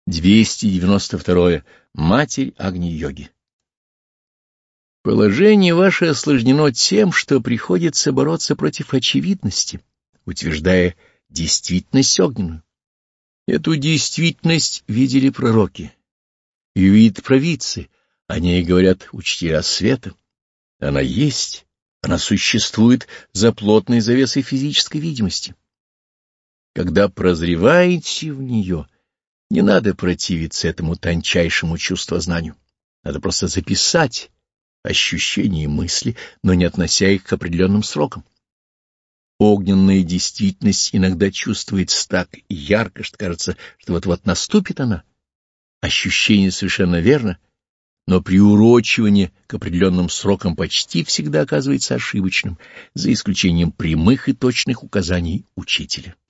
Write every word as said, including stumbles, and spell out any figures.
двести девяносто два. Матерь Агни-йоги. Положение ваше осложнено тем, что приходится бороться против очевидности, утверждая действительность огненную. Эту действительность видели пророки, ее видят провидцы, о ней говорят учителя света. Она есть, она существует за плотной завесой физической видимости. Когда прозреваете в нее, не надо противиться этому тончайшему чувствознанию. Надо просто записать ощущения и мысли, но не относя их к определенным срокам. Огненная действительность иногда чувствуется так ярко, что кажется, что вот-вот наступит она. Ощущение совершенно верно, но приурочивание к определенным срокам почти всегда оказывается ошибочным, за исключением прямых и точных указаний учителя.